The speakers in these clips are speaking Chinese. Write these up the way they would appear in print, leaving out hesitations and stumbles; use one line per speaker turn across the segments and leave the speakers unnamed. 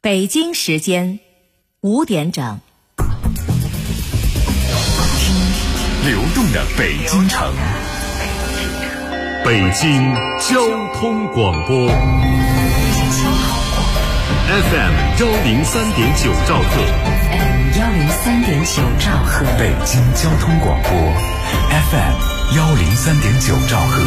北京时间5点整。
听流动的北京城，北京交通广播 FM 103.9兆赫
103.9兆赫，
北京交通广播 FM 103.9兆赫。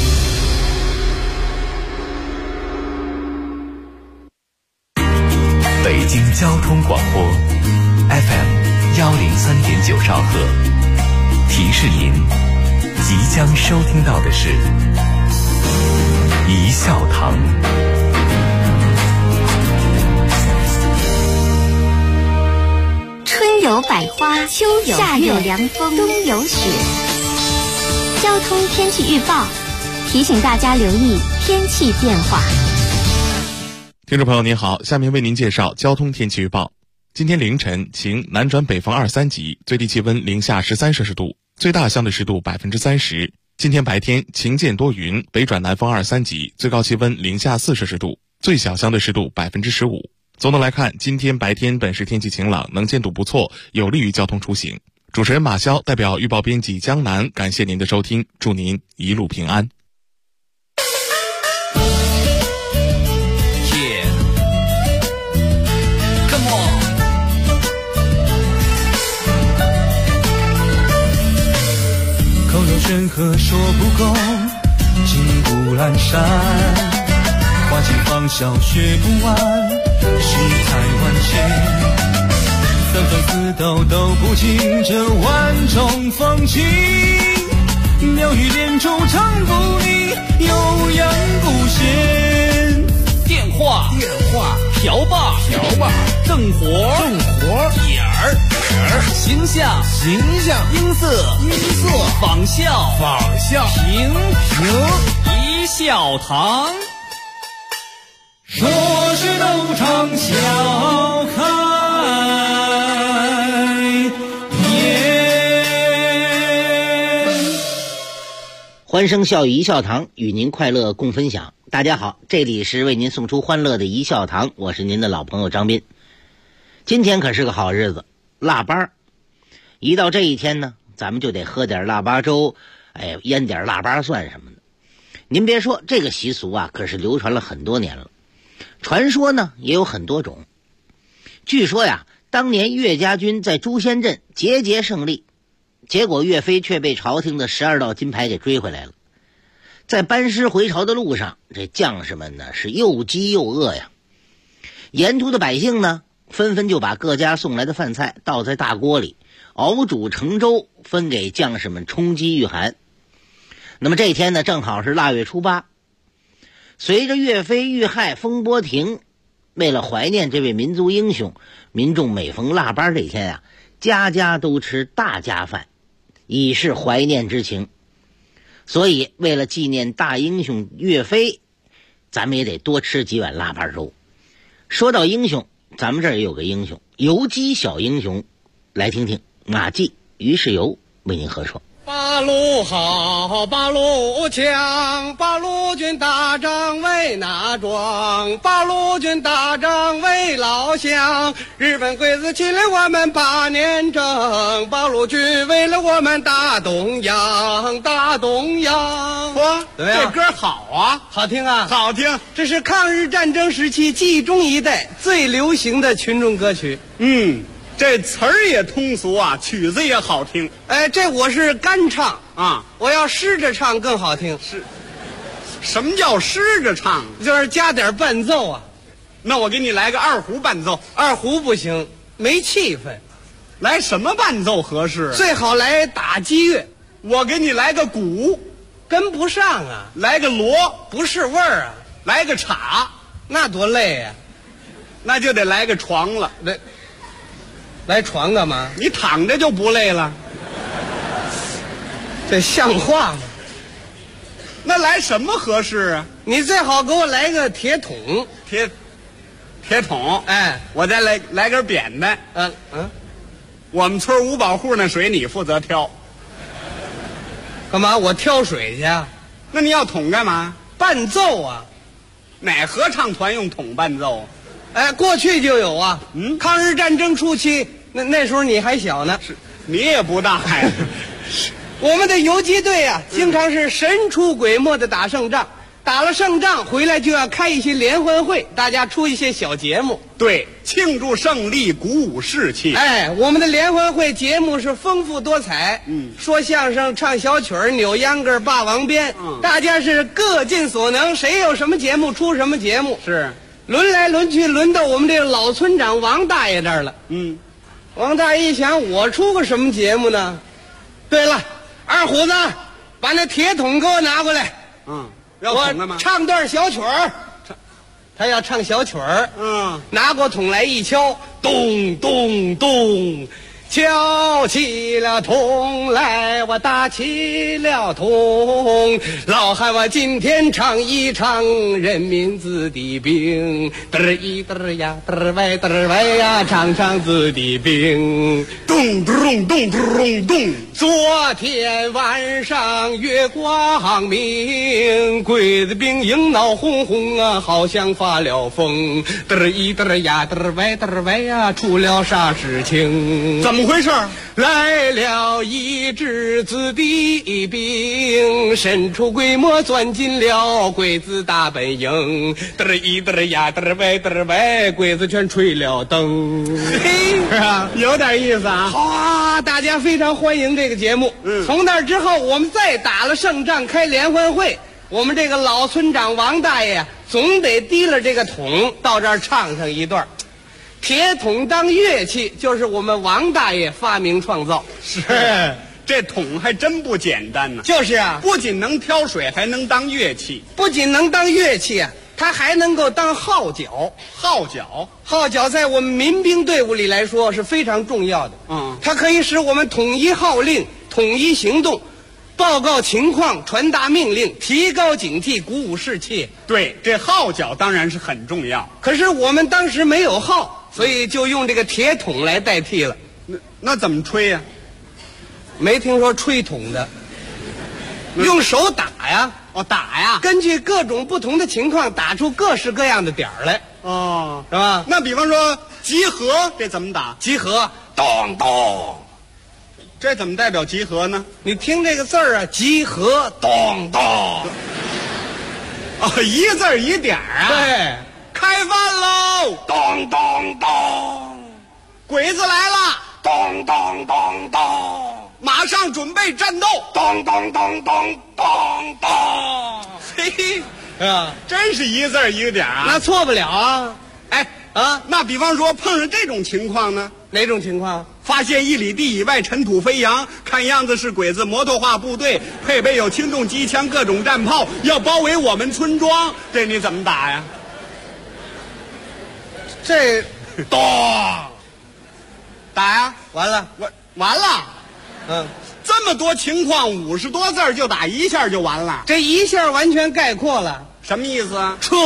北京交通广播 FM 103.9兆赫，提示您即将收听到的是一笑堂。
春有百花，秋有夏有凉风，冬有雪。交通天气预报提醒大家留意天气变化。
听众朋友您好，下面为您介绍交通天气预报。今天凌晨晴，南转北风2、3级，最低气温零下13摄氏度，最大相对湿度30%。今天白天晴间多云，北转南风2、3级，最高气温零下4摄氏度，最小相对湿度15%。总的来看，今天白天本市天气晴朗，能见度不错，有利于交通出行。主持人马潇代表预报编辑江南，感谢您的收听，祝您一路平安。
口若悬河说不够，金不阑珊，花期芳笑学不完，世态万千，纷纷似斗斗不尽这万种风情，妙语连珠唱不腻，悠扬不闲。
电话瓢把正活点儿形象音色仿效平一笑堂，
说是都唱笑开颜。
欢声笑语一笑堂，与您快乐共分享。大家好，这里是为您送出欢乐的一笑堂，我是您的老朋友张斌。今天可是个好日子，腊八。一到这一天呢，咱们就得喝点腊八粥，腌点腊八蒜什么的。您别说，这个习俗啊，可是流传了很多年了。传说呢，也有很多种。据说呀，当年岳家军在朱仙镇节节胜利，结果岳飞却被朝廷的12道金牌给追回来了。在班师回朝的路上，这将士们呢是又饥又饿呀。沿途的百姓呢，纷纷就把各家送来的饭菜倒在大锅里，熬煮成粥，分给将士们充饥御寒。那么这一天呢，正好是腊月初8。随着岳飞遇害风波停，为了怀念这位民族英雄，民众每逢腊八这一天啊，家家都吃大家饭，以示怀念之情。所以为了纪念大英雄岳飞，咱们也得多吃几碗腊八粥。说到英雄，咱们这儿也有个英雄，游击小英雄。来听听马季、于世友为您合说。
八路好，八路强，八路军打仗为哪桩？八路军打仗为老乡。日本鬼子侵略我们8年整，八路军为了我们大东洋，大东洋。
哇，
怎么样？
这歌好啊，
好听啊，
好听。
这是抗日战争时期记忆中一代最流行的群众歌曲。
这词儿也通俗啊，曲子也好听。
这我是干唱
啊，
我要湿着唱更好听。
是，什么叫湿着唱？
就是加点伴奏啊。
那我给你来个二胡伴奏。
二胡不行，没气氛。
来什么伴奏合适？
最好来打击乐。
我给你来个鼓，
跟不上啊。
来个锣，
不是味儿啊。
来个镲，
那多累呀。
那就得来个床了。
来床干嘛？
你躺着就不累了，
这像话吗？
那来什么合适啊？
你最好给我来个铁桶。
铁桶，我再来根扁担。我们村5保户那水你负责挑。
干嘛？我挑水去啊？
那你要桶干嘛？
伴奏啊。
哪合唱团用桶伴奏？
哎，过去就有啊。抗日战争初期，那时候你还小呢，
是你也不大呀。
我们的游击队啊，经常是神出鬼没的打胜仗。打了胜仗回来就要开一些联欢会，大家出一些小节目，
对，庆祝胜利，鼓舞士气。
哎，我们的联欢会节目是丰富多彩，说相声、唱小曲儿、扭秧歌、霸王鞭，大家是各尽所能，谁有什么节目出什么节目，
是
轮来轮去，轮到我们这个老村长王大爷这儿了。王大爷一想，我出个什么节目呢？对了，二虎子，把那铁桶给我拿过来。我唱段小曲儿，他要唱小曲儿。拿过桶来一敲，咚咚咚，敲起了桶来，我打起了桶。老汉我今天唱一唱人民子弟兵，嘚儿一嘚儿呀，嘚儿歪呀，唱唱子弟兵，
咚咚咚咚咚。
昨天晚上月光明，鬼子兵营闹哄哄啊，好像发了疯。嘚儿一嘚儿呀，嘚儿歪呀，出了啥事情？
怎么回事？
来了一支子弟兵，神出鬼没钻进了鬼子大本营。嘚儿一嘚儿呀，嘚儿歪，鬼子全吹了灯。嘿，
是啊，有点意思啊。
好啊，大家非常欢迎这个节目。从那之后，我们再打了胜仗，开联欢会。我们这个老村长王大爷总得提了这个桶到这儿唱上一段。铁桶当乐器，就是我们王大爷发明创造。
是，这桶还真不简单呢。
就是啊，
不仅能挑水，还能当乐器。
不仅能当乐器啊，它还能够当号角。号角在我们民兵队伍里来说是非常重要的。它可以使我们统一号令，统一行动，报告情况，传达命令，提高警惕，鼓舞士气。
对，这号角当然是很重要。
可是我们当时没有号，所以就用这个铁桶来代替了。
那怎么吹呀？
没听说吹筒的，用手打呀。
打呀！
根据各种不同的情况，打出各式各样的点儿来。是吧？
那比方说集合，这怎么打？
集合，咚咚。
这怎么代表集合呢？
你听这个字儿啊，集合，咚咚。
一个字儿一点儿啊。
对，
开饭喽，
咚咚咚。
鬼子来了，
咚咚咚咚。
马上准备战斗，
咚咚咚咚咚咚。
嘿，
啊，
真是一个字儿一个点儿啊。
那错不了啊。
那比方说碰上这种情况呢？
哪种情况？
发现1里地以外尘土飞扬，看样子是鬼子摩托化部队，配备有轻重机枪、各种战炮，要包围我们村庄，这你怎么打呀？
这，咚，
打呀！
完了，
完了。这么多情况，50多字就打一下就完了。
这一下完全概括了。
什么意思啊？
撤。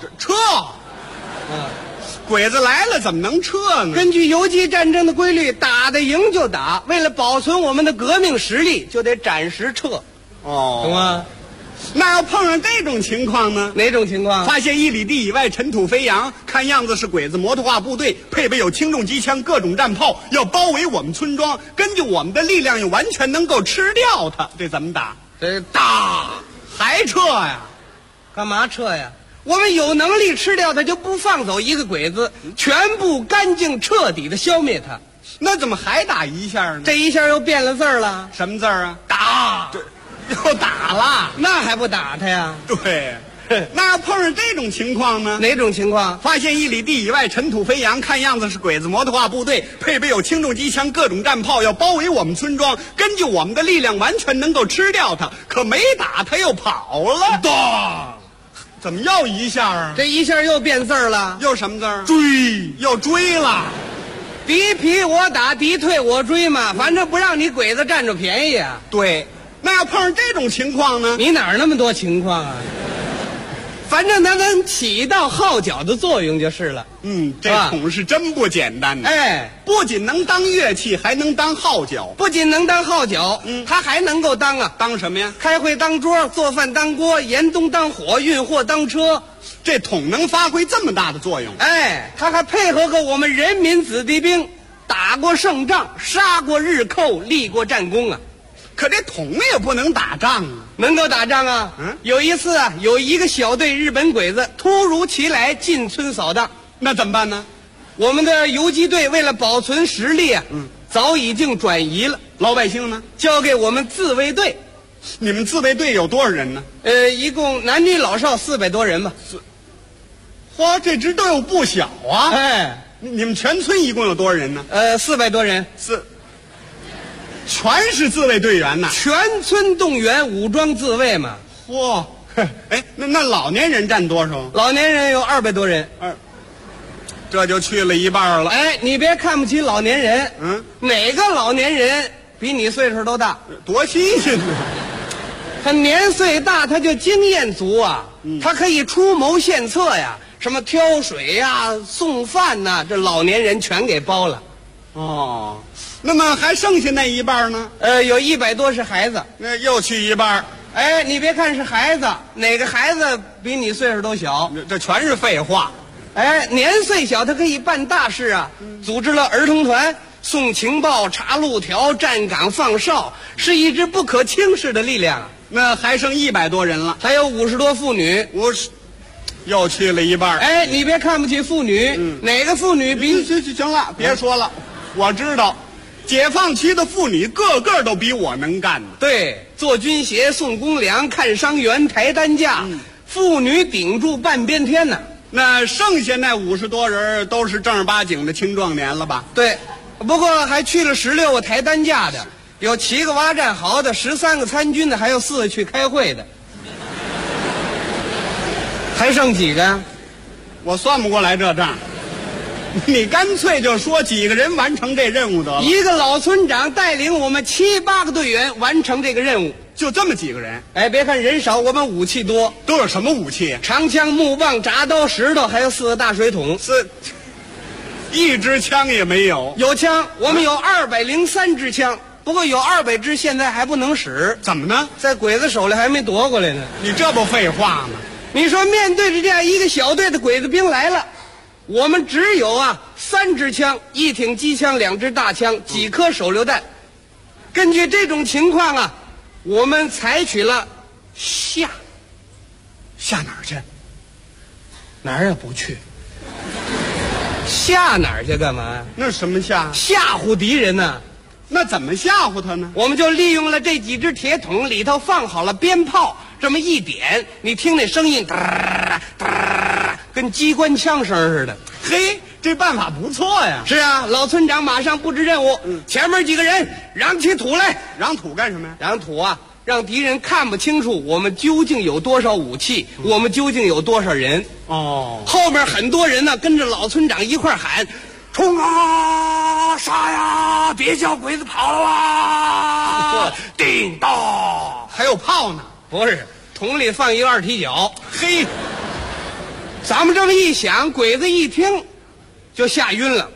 鬼子来了怎么能撤呢？
根据游击战争的规律，打得赢就打，为了保存我们的革命实力，就得暂时撤。懂吗？
那要碰上这种情况呢？
哪种情况？
发现1里地以外尘土飞扬，看样子是鬼子摩托化部队，配备有轻重机枪、各种战炮，要包围我们村庄，根据我们的力量又完全能够吃掉它，这怎么打？
这打
还撤呀？
干嘛撤呀？我们有能力吃掉它，就不放走一个鬼子，全部干净彻底的消灭它。
那怎么还打一下呢？
这一下又变了字儿了。
什么字儿啊？
打。
又打了，
那还不打他呀？
对，那要碰上这种情况呢？
哪种情况？
发现1里地以外尘土飞扬，看样子是鬼子摩托化部队，配备有轻重机枪、各种战炮，要包围我们村庄，根据我们的力量完全能够吃掉他，可没打他又跑了。
咚！
怎么又一下啊？
这一下又变字儿了。
又什么字儿？
追！
又追了。
敌疲我打，敌退我追嘛，反正不让你鬼子占着便宜啊。
对。那要碰上这种情况呢？
你哪儿那么多情况啊？ 反正它能起到号角的作用就是了。
这桶是真不简单呢。
哎，
不仅能当乐器，还能当号角。
不仅能当号角，它还能够当
当什么呀？
开会当桌，做饭当锅，严冬当火，运货当车。
这桶能发挥这么大的作用？
哎，它还配合过我们人民子弟兵，打过胜仗，杀过日寇，立过战功啊。
可这桶也不能打仗啊。
能够打仗啊。有一次啊，有一个小队日本鬼子突如其来进村扫荡，
那怎么办呢？
我们的游击队为了保存实力啊，早已经转移了。
老百姓呢？
交给我们自卫队。
你们自卫队有多少人呢？
一共男女老少400多人吧。
嚯，这支队伍不小啊！
哎，
你们全村一共有多少人呢
？400多人。
全是自卫队员呐！
全村动员武装自卫嘛。
嚯，哎，那老年人占多少？
老年人有200多人。
这就去了一半了。
哎，你别看不起老年人。哪个老年人比你岁数都大？
多新鲜呢！
他年岁大，他就经验足啊。他可以出谋献策呀，什么挑水呀、送饭呐，这老年人全给包了。
哦，那么还剩下那一半呢？
有100多是孩子。
那又去一半。
哎，你别看是孩子，哪个孩子比你岁数都小？
这全是废话。
哎，年岁小，他可以办大事啊！组织了儿童团，送情报、查路条、站岗放哨，是一支不可轻视的力量。
那还剩100多人了，
还有50多妇女。
又去了一半。
哎，你别看不起妇女，哪个妇女比？
行了，别说了。我知道，解放区的妇女个个都比我能干呢。
对，做军鞋、送公粮、看伤员、抬担架，妇女顶住半边天呢。
那剩下那50多人都是正儿八经的青壮年了吧？
对，不过还去了16个抬担架的，有7个挖战壕的，13个参军的，还有4个去开会的。还剩几个？
我算不过来这账。你干脆就说几个人完成这任务得了。
一个老村长带领我们7、8个队员完成这个任务，
就这么几个人。
哎，别看人少，我们武器多。
都有什么武器？
长枪、木棒、铡刀、石头，还有4个大水桶。
一支枪也没有。
有枪，我们有203支枪，不过有200支现在还不能使。
怎么呢？
在鬼子手里还没夺过来呢。
你这不废话吗？
你说面对着这样一个小队的鬼子兵来了，我们只有3支枪，1挺机枪，2支大枪，几颗手榴弹。根据这种情况我们采取了下哪儿去？哪儿也不去。下哪儿去干嘛？
那什么下
唬敌人呢？
那怎么吓唬他呢？
我们就利用了这几只铁桶，里头放好了鞭炮，这么一点，你听那声音，跟机关枪声似的。
嘿，这办法不错呀。
是啊，老村长马上布置任务，前面几个人嚷起土来。
嚷土干什么呀？
嚷土让敌人看不清楚我们究竟有多少武器，我们究竟有多少人。后面很多人跟着老村长一块喊，冲啊，杀呀，别叫鬼子跑了啊！叮当，
还有炮呢？
不是，桶里放一个2踢脚。
嘿，
咱们这么一响，鬼子一听就吓晕了。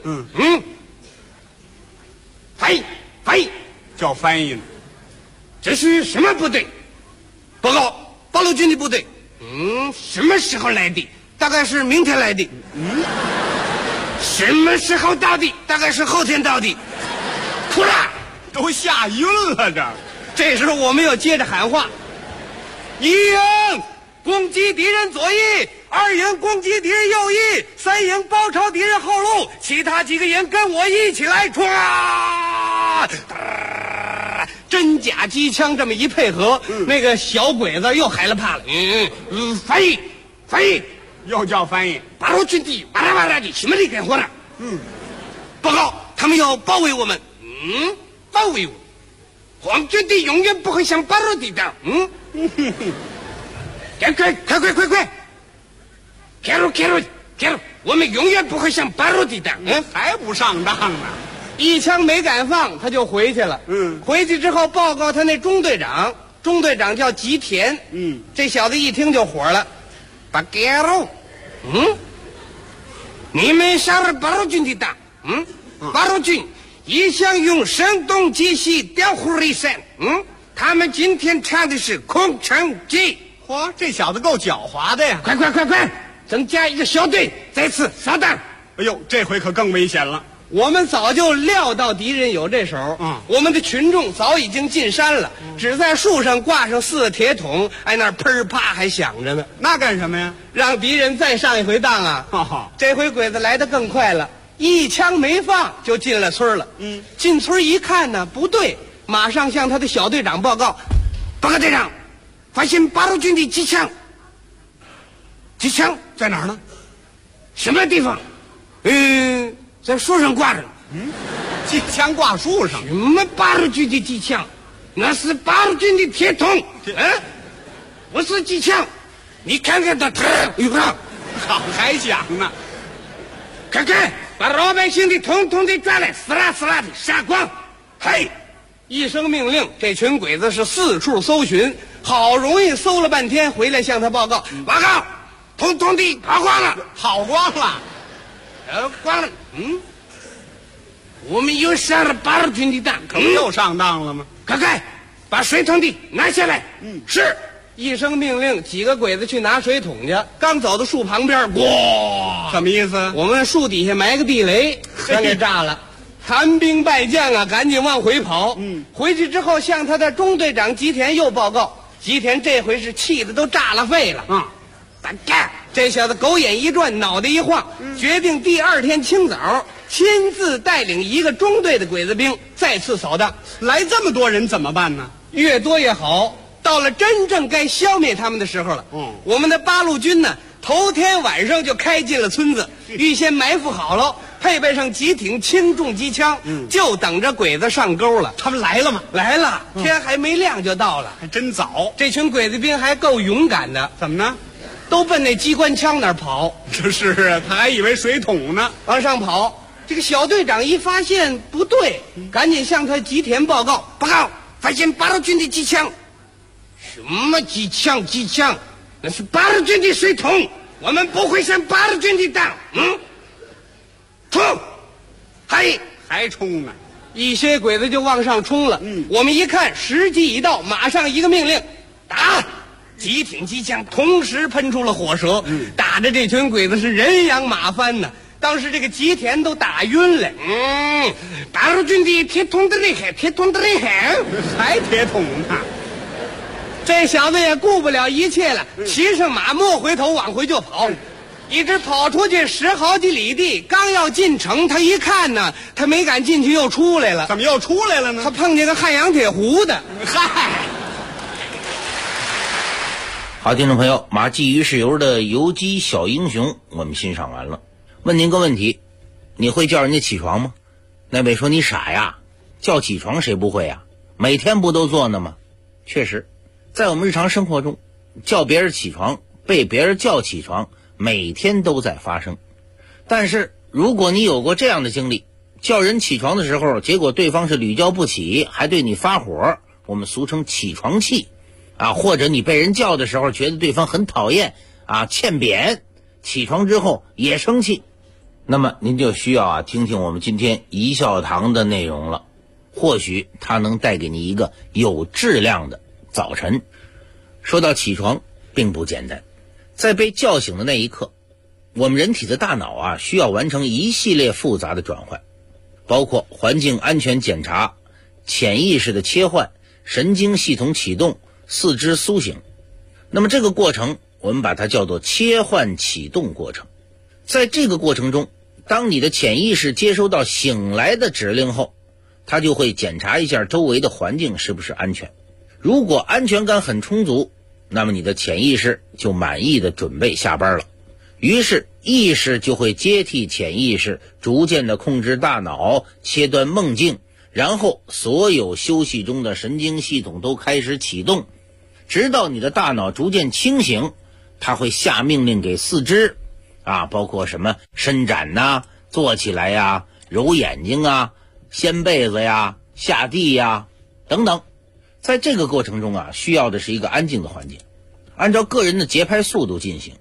翻译
叫翻译呢。
这是什么部队？报告，八路军的部队。什么时候来的？大概是明天来的。什么时候到的？大概是后天到的。哭了，
都吓晕了
这时候我们要接着喊话：一营攻击敌人左翼，2营攻击敌人右翼，3营包抄敌人后路，其他几个营跟我一起来冲啊！真假机枪这么一配合，那个小鬼子又害了怕了。翻译，
又叫翻译。
八路军的哇啦哇啦的什么的干活了？报告，他们要包围我们。包围我，皇军的永远不会向八路抵挡。快！开路！我们永远不会向八路抵挡。
还不上当呢？
一枪没敢放，他就回去了。回去之后报告他那中队长叫吉田。这小子一听就火了， 巴盖罗，你们上了八路军的当，八路军一向用声东击西，调虎离山，他们今天唱的是空城计。
嚯，这小子够狡猾的呀！
快，增加一个小队，再次扫荡。
哎呦，这回可更危险了。
我们早就料到敌人有这手，我们的群众早已经进山了，只在树上挂上4个铁桶，那儿砰啪还响着呢。
那干什么呀？
让敌人再上一回当啊！这回鬼子来得更快了，一枪没放就进了村了。进村一看呢，不对，马上向他的小队长报告：报告队长，发现八路军的机枪。机枪
在哪儿呢？
什么地方？在树上挂着。
机枪挂树上？
什么八路军的机枪？那是八路军的铁桶。不是机枪。你看看他，
好还讲呢。
看，把老百姓的统统的抓来，死啦的杀光。嘿，一声命令，这群鬼子是四处搜寻，好容易搜了半天，回来向他报告：报告，统统的跑光了，光了。我们又上了八路军的当，
可不又上当了吗？
快，把水桶的拿下来。是。一声命令，几个鬼子去拿水桶去。刚走到树旁边，哇！
什么意思？
我们树底下埋个地雷，全给炸了。残兵败将啊，赶紧往回跑。回去之后向他的中队长吉田又报告。吉田这回是气得都炸了肺了。大干！这小子狗眼一转，脑袋一晃，决定第2天清早亲自带领一个中队的鬼子兵再次扫荡。
来这么多人怎么办呢？
越多越好。到了真正该消灭他们的时候了。我们的八路军呢，头天晚上就开进了村子，预先埋伏好了，配备上几挺轻重机枪，就等着鬼子上钩了。
他们来了吗？
来了，天还没亮就到了，
还真早。
这群鬼子兵还够勇敢的。
怎么呢？
都奔那机关枪那儿跑。
这是啊，他还以为水桶呢，
往上跑。这个小队长一发现不对，赶紧向他吉田报告：报告，发现八路军的机枪。什么机枪？那是八路军的水桶，我们不会上八路军的当。冲！
还冲呢！
一些鬼子就往上冲了。我们一看时机已到，马上一个命令：打！几挺机枪同时喷出了火舌，打着这群鬼子是人仰马翻呢。当时这个吉田都打晕了。八路军的铁桶的厉害，
还铁桶呢。
这小子也顾不了一切了，骑上马莫回头往回就跑，一直跑出去10好几里地。刚要进城，他一看呢，他没敢进去，又出来了。
怎么又出来了呢？
他碰见个汉阳铁壶的。
嗨，
好，听众朋友，马骥鱼豉油的游击小英雄我们欣赏完了。问您个问题，你会叫人家起床吗？那位说你傻呀，叫起床谁不会呀？每天不都做呢吗？确实，在我们日常生活中，叫别人起床，被别人叫起床，每天都在发生。但是如果你有过这样的经历，叫人起床的时候，结果对方是屡叫不起，还对你发火，我们俗称起床气啊，或者你被人叫的时候觉得对方很讨厌啊，欠扁，起床之后也生气，那么您就需要听听我们今天一笑堂的内容了，或许它能带给你一个有质量的早晨。说到起床并不简单，在被叫醒的那一刻，我们人体的大脑需要完成一系列复杂的转换，包括环境安全检查、潜意识的切换、神经系统启动、四肢苏醒。那么这个过程我们把它叫做切换启动过程。在这个过程中，当你的潜意识接收到醒来的指令后，它就会检查一下周围的环境是不是安全。如果安全感很充足，那么你的潜意识就满意的准备下班了。于是意识就会接替潜意识，逐渐的控制大脑，切断梦境，然后所有休息中的神经系统都开始启动，直到你的大脑逐渐清醒，它会下命令给四肢包括什么伸展坐起来揉眼睛掀被子下地等等。在这个过程中需要的是一个安静的环境，按照个人的节拍速度进行。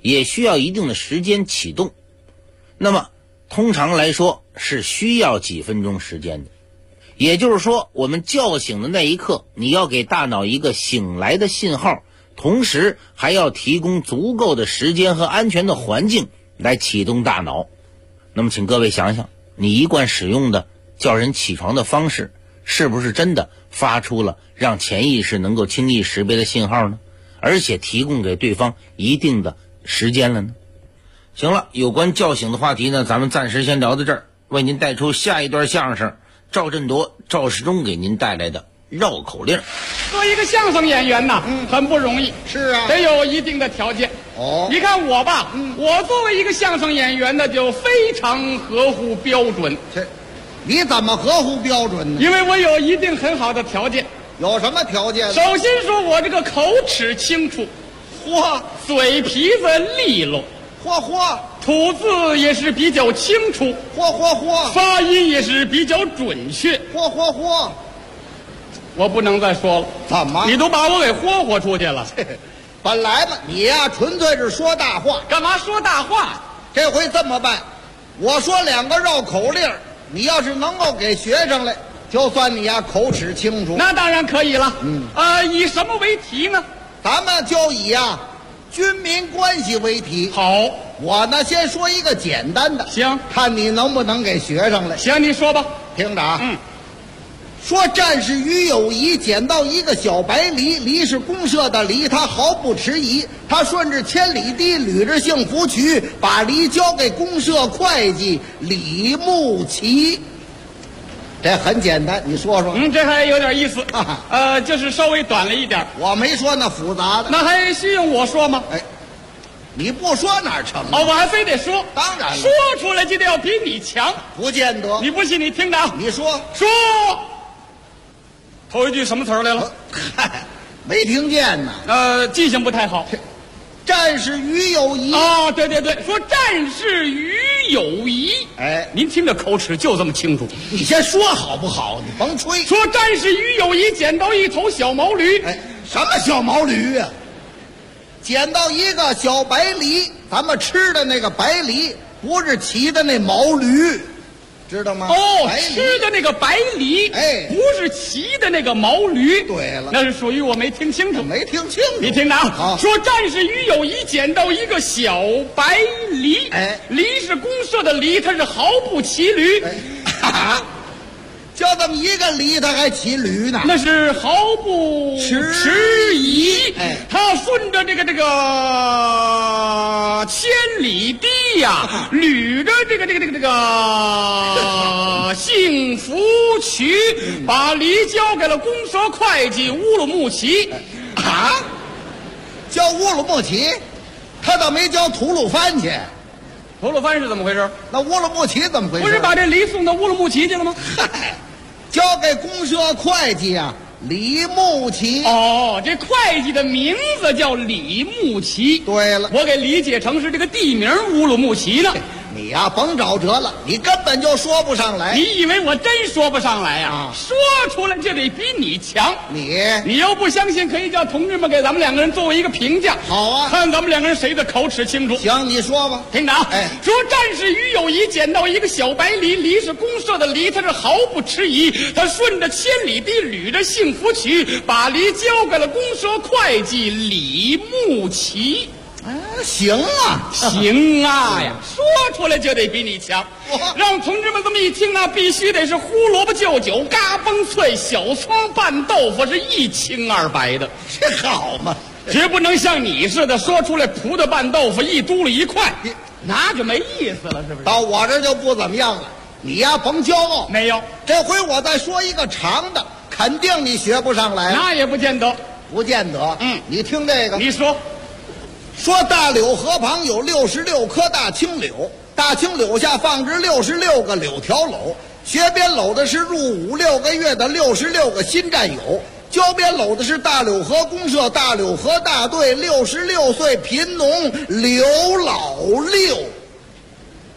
也需要一定的时间启动。那么通常来说是需要几分钟时间的。也就是说，我们叫醒的那一刻，你要给大脑一个醒来的信号，同时还要提供足够的时间和安全的环境来启动大脑。那么请各位想想，你一贯使用的叫人起床的方式，是不是真的发出了让潜意识能够轻易识别的信号呢？而且提供给对方一定的时间了呢？行了，有关叫醒的话题呢，咱们暂时先聊到这儿。为您带出下一段相声，赵振铎、赵世忠给您带来的绕口令。
做一个相声演员呐，很不容易。
是啊，
得有一定的条件。
哦，
你看我吧，我作为一个相声演员呢，就非常合乎标准。
你怎么合乎标准呢？
因为我有一定很好的条件。
有什么条件？
首先说，我这个口齿清楚，
嚯，
嘴皮子利落，
嚯，
吐字也是比较清楚，
嚯，
发音也是比较准确，
嚯。
我不能再说了。
怎么？
你都把我给霍出去了。
本来嘛，你呀纯粹是说大话。
干嘛说大话？
这回这么办，我说2个绕口令，你要是能够给学上来，就算你呀口齿清楚。
那当然可以了。以什么为题呢？
咱们就以军民关系为题。
好，
我呢先说一个简单的，
行，
看你能不能给学上来。
行，你说吧。
听着啊。说战士于友谊捡到一个小白梨，梨是公社的梨，他毫不迟疑，他顺着千里堤，捋着幸福渠，把梨交给公社会计李木齐。这很简单，你说说。
这还有点意思。就是稍微短了一点。
我没说那复杂的。
那还需用我说吗？
你不说哪成？
我还非得说。
当然了，
说出来就得要比你强。
不见得。
你不信你听着。
你说。
头一句什么词儿来了？
没听见呢。
记性不太好。
战士于友谊。
对，说战士于友谊。您听着口齿就这么清楚。
你先说好不好？你甭吹。
说战士于友谊捡到一头小毛驴。
什么小毛驴啊？捡到一个小白梨，咱们吃的那个白梨，不是骑的那毛驴。知道吗？
吃的那个白梨，不是骑的那个毛驴。
对了，
那是属于我没听清楚。
没听清楚，
你听着啊。说战士于友谊捡到一个小白梨，梨是公社的梨，他是毫不骑驴。
就这么一个梨，他还骑驴呢？
那是毫不迟疑。他顺着这个千里堤呀，捋着这个幸福渠，把梨交给了公社会计乌鲁木齐。
交乌鲁木齐，他倒没交吐鲁番去。
吐鲁番是怎么回事？
那乌鲁木齐怎么回事？
不是把这梨送到乌鲁木齐去了吗？
交给公社会计李木齐。
这会计的名字叫李木齐。
对了，
我给理解成是这个地名乌鲁木齐呢。
你呀，甭找辙了，你根本就说不上来。
你以为我真说不上来呀？说出来就得比你强。你要不相信，可以叫同志们给咱们2个人作为一个评价。
好啊，
看咱们2个人谁的口齿清楚。
行，你说吧。
听着啊。说战士于友谊捡到一个小白梨，梨是公社的梨，他是毫不迟疑，他顺着千里堤，捋着幸福渠，把梨交给了公社会计李木齐。
行啊
呀，说出来就得比你强。让同志们这么一听必须得是胡萝卜就酒，嘎嘣脆，小葱拌豆腐是一清二白的。
这好嘛，
绝不能像你似的说出来葡萄拌豆腐一嘟噜一块，那就没意思了，是不是？
到我这就不怎么样了。你呀，甭骄傲。
没有，
这回我再说一个长的，肯定你学不上来。
那也不见得，
你听这个。
你说。
说大柳河旁有66棵大青柳，大青柳下放置66个柳条篓，学编篓的是入伍6个月的66个新战友，交编篓的是大柳河公社大柳河大队66岁贫农刘老六。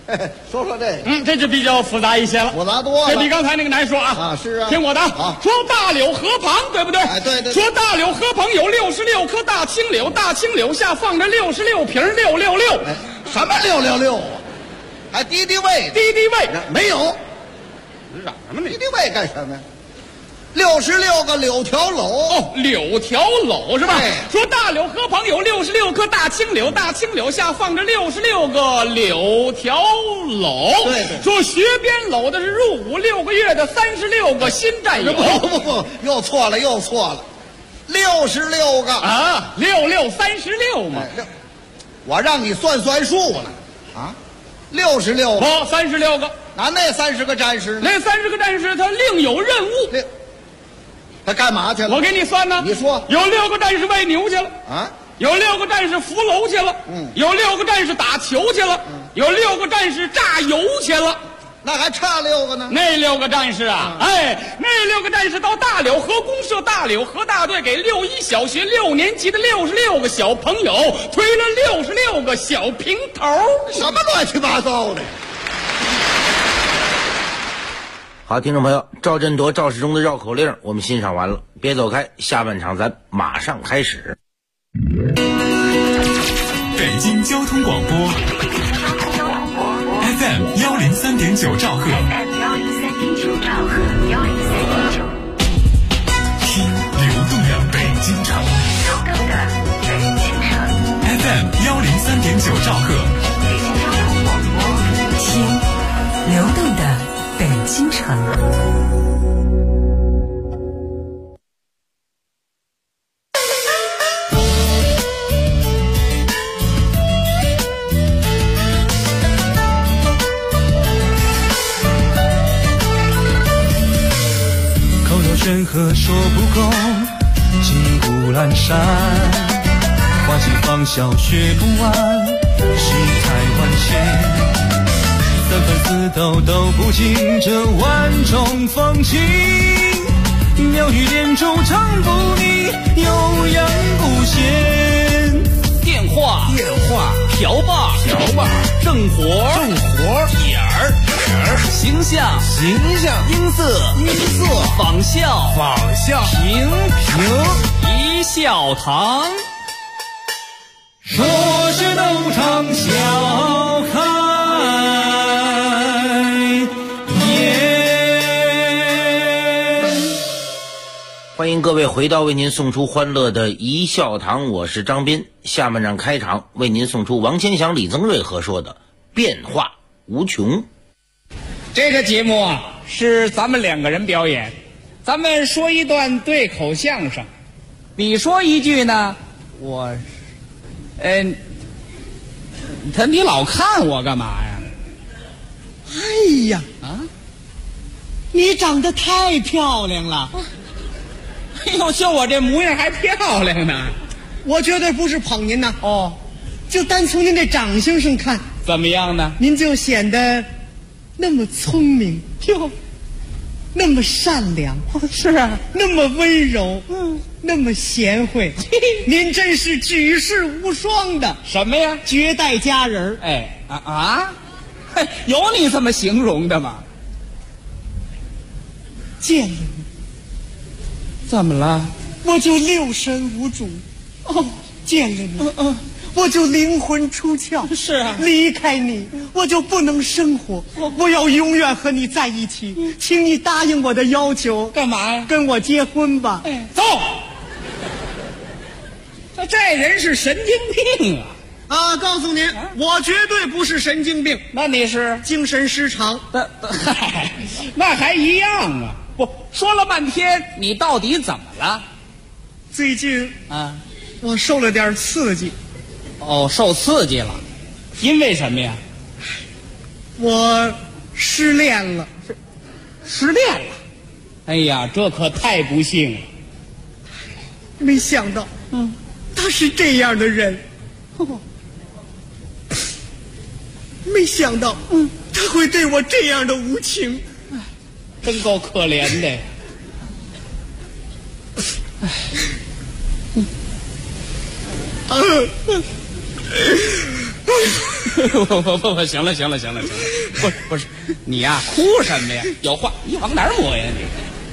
说说这个，
这就比较复杂一些了，
复杂多了，
这比刚才那个难说啊。
啊，是啊，
听我的，说大柳河旁，对不对？
哎，对。
说大柳河旁有66棵大青柳，大青柳下放着66瓶666。
哎，什么666啊？还敌敌畏？
敌敌畏
没有。
嚷什么你？
敌敌畏干什么呀？66个柳条篓
哦，柳条篓是吧？说大柳河旁有66棵大青柳，大青柳下放着66个柳条篓。
对。
说学编篓的是入伍6个月的36个新战友。
不，又错了，66个
啊，66 36嘛。
我让你算数呢，啊，66个，
不36个。
那30个战士呢？
那30个战士他另有任务。
他干嘛去了？
我给你算呢。
你说，
有6个战士喂牛去了
啊，
有6个战士扶楼去了，有6个战士打球去了，有6个战士榨油去了，
那还差6个呢。
那6个战士啊，那6个战士到大柳河公社大柳河大队，给61小学6年级的66个小朋友推了66个小平头。
什么乱七八糟的！
好，听众朋友，赵振铎、赵世忠的绕口令我们欣赏完了，别走开，下半场咱马上开始。
北京交通广播 FM 103.9兆赫，听流动的北京城，FM 103.9兆赫，
听流动的北京城。
口若悬河说不够，金谷阑珊，花季芳笑学不完，世态万千。三番四斗都不尽这万种风情，妙语连珠唱不腻，悠扬不闲。
电话瓢把正活点儿形象音色仿效平一笑堂，
说是斗场笑看
欢迎各位回到为您送出欢乐的一笑堂，我是张斌。下半场开场，为您送出王千祥、李增瑞合说的变化无穷。
这个节目啊，是咱们2个人表演，咱们说一段对口相声，你说一句呢，我，你老看我干嘛呀？
哎呀，你长得太漂亮了。
哎呦，就我这模样还漂亮呢？
我绝对不是捧您呐。
哦，
就单从您这长相上看，
怎么样呢？
您就显得那么聪明，哟，那么善良，
是啊，
那么温柔，那么贤惠，您真是举世无双的。
什么呀？
绝代佳人。
有你这么形容的吗？
见了你，
怎么了？
我就六神无主。见了你，我就灵魂出窍。
是啊，
离开你，我就不能生活。我要永远和你在一起，请你答应我的要求。
干嘛呀？
跟我结婚吧。
走。这人是神经病啊！
告诉您，我绝对不是神经病。
那你是
精神失常。
那还一样啊！不说了半天，你到底怎么了？
最近我受了点刺激。
受刺激了，因为什么呀？
我失恋了。
失恋了？哎呀，这可太不幸了。
没想到，他是这样的人。没想到，他会对我这样的无情。
真够可怜的。 不，行了，不是，你呀，哭什么呀？有话你往哪儿抹呀你？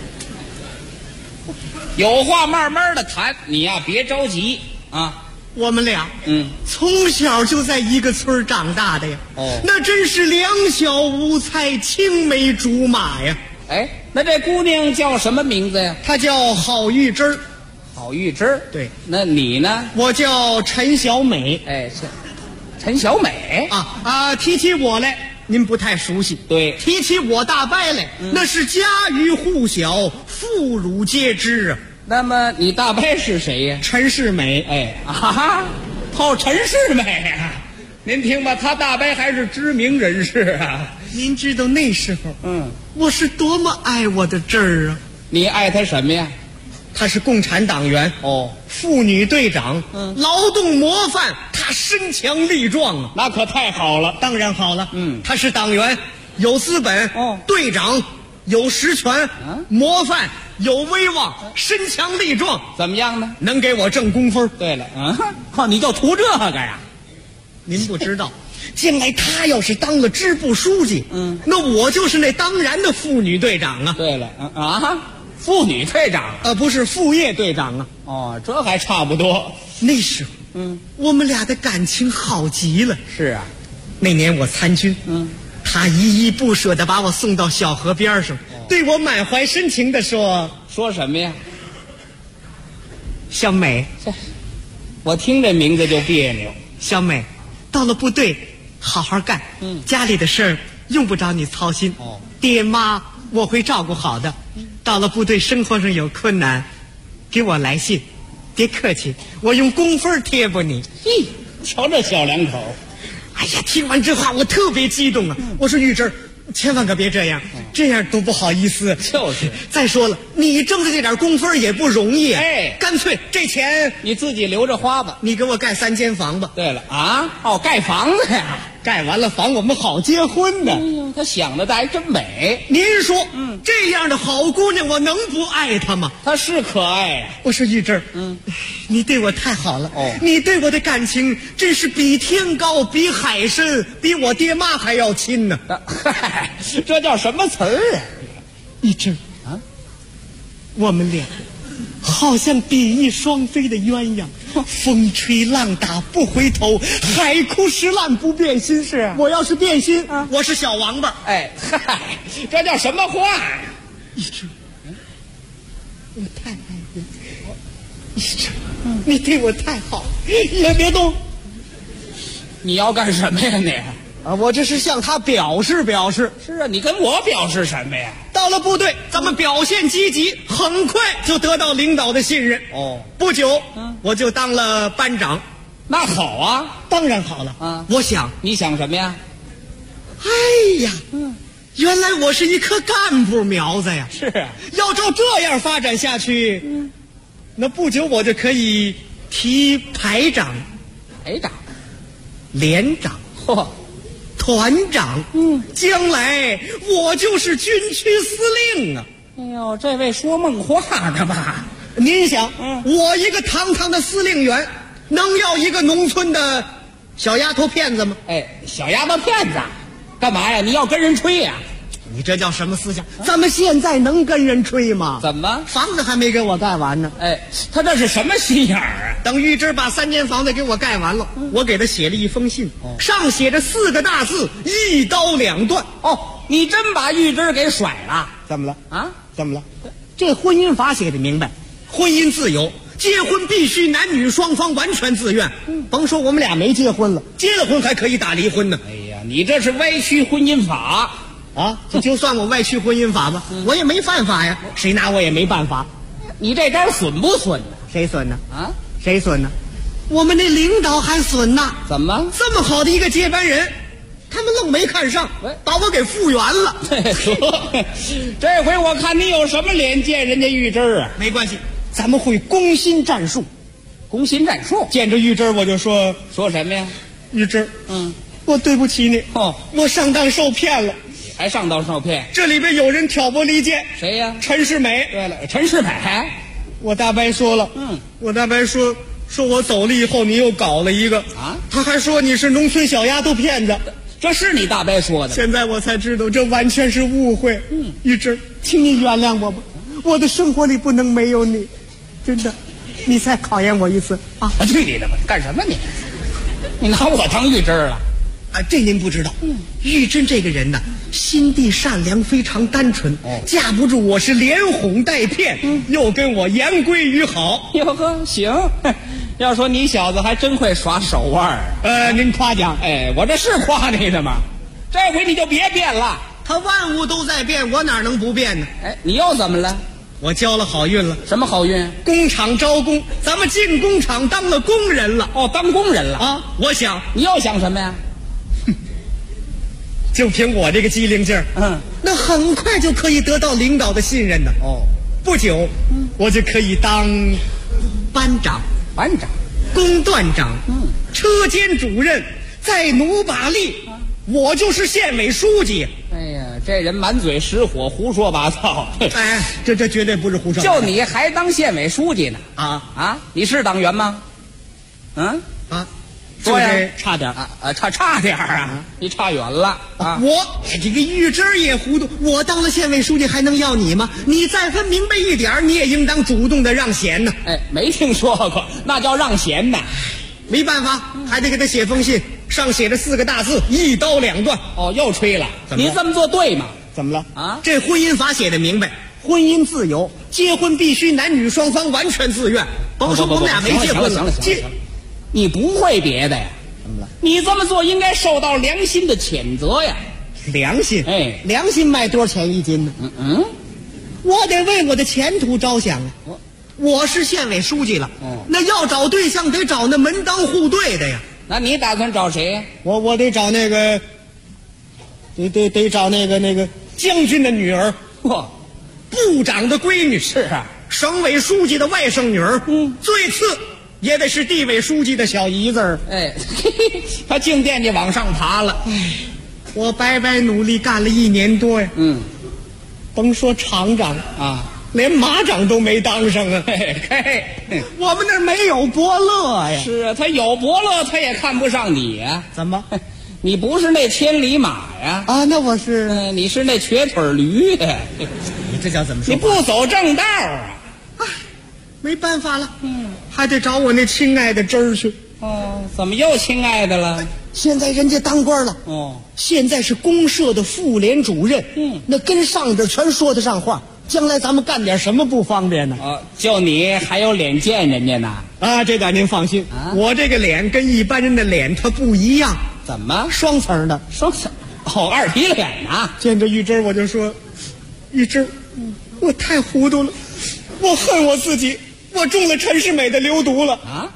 有话慢慢的谈，你呀别着急啊。
我们俩，从小就在一个村长大的呀。哦，那真是两小无猜，青梅竹马呀。
哎，那这姑娘叫什么名字呀？
她叫郝玉芝。
郝玉芝，
对。
那你呢？
我叫陈小美。
哎，是陈小美
提起我来，您不太熟悉。
对，
提起我大伯来，那是家喻户晓，妇孺皆知啊。
那么你大伯是谁呀？
陈世美。
哎泡陈世美啊！您听吧，他大伯还是知名人士啊。
您知道那时候，我是多么爱我的侄儿啊！
你爱他什么呀？
他是共产党员妇女队长，劳动模范，他身强力壮啊，
那可太好了。
当然好了，他是党员，有资本，队长有实权，模范有威望，身强力壮，
怎么样呢？
能给我挣工分。
对了，你就图这个呀？
您不知道，将来他要是当了支部书记，那我就是那当然的妇女队长啊。
对了，妇女队长
不是副业队长啊。
哦，这还差不多。
那时候，我们俩的感情好极了。
是啊，
那年我参军，他依依不舍地把我送到小河边上，对我满怀深情地说
什么呀？
小美，
我听这名字就别扭。
小美，到了部队好好干，家里的事儿用不着你操心。爹妈我会照顾好的。到了部队生活上有困难，给我来信，别客气，我用工分贴补你。
瞧这小两口。
哎呀，听完这话我特别激动啊！我说玉芝，千万可别这样，这样多不好意思。
就是。
再说了，你挣的这点工分也不容易。干脆这钱
你自己留着花吧。
你给我盖3间房吧。
对了盖房子呀。
盖完了房我们好结婚呢。
他想的还真美。
您说，这样的好姑娘我能不爱她吗？
她是可爱呀。
我说玉芝，你对我太好了。你对我的感情真是比天高，比海深，比我爹妈还要亲呢。
这叫什么词儿啊？
玉芝我们俩好像比翼双飞的鸳鸯，风吹浪打不回头，海枯石烂不变心。是我要是变心，我是小王八。
这叫什么话呀？
一直，我太爱你，一直，你对我太好，也别动。
你要干什么呀你？
我这是向他表示。
是啊，你跟我表示什么呀？
到了部队，咱们表现积极，很快就得到领导的信任。不久，我就当了班长。
那好啊，
当然好了。我想，
你想什么呀？
哎呀，原来我是一棵干部苗子呀。
是啊，
要照这样发展下去，那不久我就可以提排长、连长、团长。将来我就是军区司令啊。
哎呦，这位说梦话的吧？
您想，我一个堂堂的司令员，能要一个农村的小丫头片子吗？
小丫头片子干嘛呀？你要跟人吹呀？
你这叫什么思想？咱们现在能跟人吹吗？
怎么？
房子还没给我盖完呢。
他这是什么心眼儿啊？
等玉芝把3间房子给我盖完了，我给他写了一封信，上写着4个大字：一刀两断。
你真把玉芝给甩了？
怎么了？怎么了？这婚姻法写的明白，婚姻自由，结婚必须男女双方完全自愿。甭说我们俩没结婚了，结了婚还可以打离婚呢。
哎呀，你这是歪曲婚姻法
就算我歪曲婚姻法吧，我也没犯法呀，谁拿我也没办法。
你这招损不损呢？
谁损呢？谁损呢？我们那领导还损呢。
怎么？
这么好的一个接班人，他们愣没看上，把我给复原了。
这回我看你有什么脸见人家玉芝啊？
没关系，咱们会攻心战术。
攻心战术？
见着玉芝我就说
什么呀？
玉芝，我对不起你。我上当受骗了。
还上当受骗？
这里边有人挑拨离间。
谁呀？
陈世美。
对了，陈世美。
我大伯说了，我大伯说说我走了以后你又搞了一个
啊，
他还说你是农村小丫头片子，
这是你大伯说的。
现在我才知道这完全是误会。玉芝，请你原谅我吧，我的生活里不能没有你，真的，你再考验我一次啊！
去你的吧，干什么你？你拿我当玉芝了？
啊，这您不知道。玉珍这个人呢，心地善良，非常单纯。架不住我是连哄带骗，又跟我言归于好。
哟呵，行。要说你小子还真会耍手腕
您夸奖。
哎，我这是夸你的吗？这回你就别变了。
他万物都在变，我哪能不变呢？
哎，你又怎么了？
我交了好运了。
什么好运？
工厂招工，咱们进工厂当了工人了。
哦，当工人了
啊！我想，
你又想什么呀？
就凭我这个机灵劲儿，那很快就可以得到领导的信任的。哦，不久，我就可以当班长、工段长、车间主任，再努把力，我就是县委书记。
哎呀，这人满嘴实火，胡说八道。
哎，这绝对不是胡说八道。
就你还当县委书记呢？啊！你是党员吗？说呀，
差点
差点啊！你差远了啊！
我这个玉芝也糊涂，我当了县委书记还能要你吗？你再分明白一点，你也应当主动的让贤呢。
哎，没听说过，那叫让贤呐。
没办法，还得给他写封信，上写着4个大字：一刀两断。
哦，又吹了。你这么做对吗？
怎么了啊？这婚姻法写的明白，婚姻自由，结婚必须男女双方完全自愿。甭说我们俩没结婚了，
你不会别的呀？
怎么了？
你这么做应该受到良心的谴责呀！
良心？
哎，
良心卖多少钱一斤呢？我得为我的前途着想啊！我是县委书记了，那要找对象得找那门当户对的呀。
那你打算找谁呀？
我得找那个，得找那个将军的女儿，部长的闺女，
是啊，
省委书记的外甥女儿，最次也得是地委书记的小姨子儿。
哎，他净惦记往上爬了。
我白白努力干了1年多呀。甭说厂长啊，连马长都没当上啊。我们那儿没有伯乐呀。
是啊，他有伯乐，他也看不上你呀。
怎么？
你不是那千里马呀？
啊，那我是。
你是那瘸腿驴呀。
你这叫怎么说？
你不走正道啊！
没办法了，还得找我那亲爱的侄儿去。
怎么又亲爱的了？
现在人家当官了。现在是公社的妇联主任。那跟上边全说得上话。将来咱们干点什么不方便呢？
就你还有脸见人家呢？
这点您放心，我这个脸跟一般人的脸它不一样。
怎么？
双层的。
双层？二皮脸呐！
见着玉芝我就说，玉芝，我太糊涂了，我恨我自己，我中了陈世美的流毒了啊！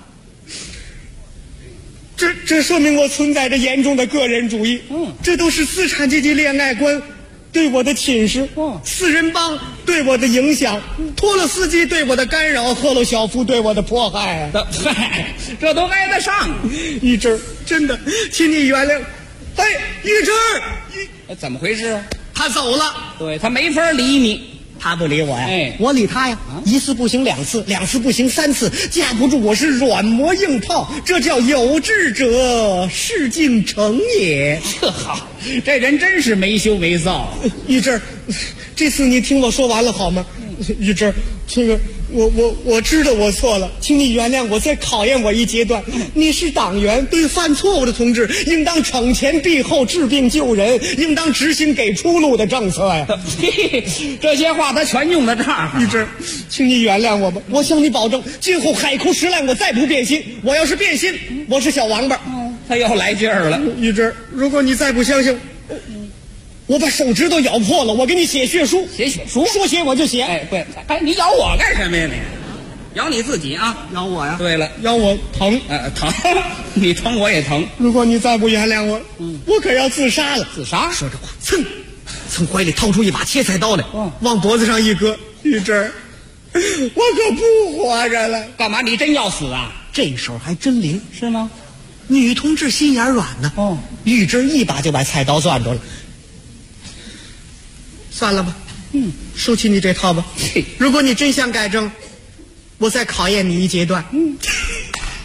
这说明我存在着严重的个人主义。这都是资产阶级恋爱观对我的侵蚀，四人帮对我的影响，托洛斯基对我的干扰，赫鲁晓夫对我的迫害。
这都挨得上。
玉芝，真的，请你原谅。哎，玉芝，
怎么回事？
他走了。
对，他没法理你。
他不理我呀，我理他呀。一次不行2次，2次不行3次，架不住我是软磨硬泡，这叫有志者事竟成也。
好，这人真是没羞没臊。
玉芝，这次你听我说完了好吗？玉芝，这个我知道我错了，请你原谅我，再考验我一阶段。你是党员，对犯错误的同志应当惩前毖后，治病救人，应当执行给出路的政策呀。
这些话他全用在这儿。
玉芝，请你原谅我吧，我向你保证，今后海枯石烂我再不变心。我要是变心，我是小王八。
他又来劲儿了。
玉芝，如果你再不相信，我把手指头咬破了，我给你写血书。
写血书？
说写我就写。
哎，你咬我干什么呀你？咬你自己啊！
咬我呀？
对了，
咬我疼。
疼，你疼我也疼。
如果你再不原谅我，我可要自杀了。
自杀？
说着话，从怀里掏出一把切菜刀来，往脖子上一搁。玉芝，我可不活着了。
干嘛？你真要死啊？
这手还真灵，
是吗？
女同志心眼软呢。玉芝一把就把菜刀攥住了。算了吧，收起你这套吧。如果你真想改正，我再考验你一阶段。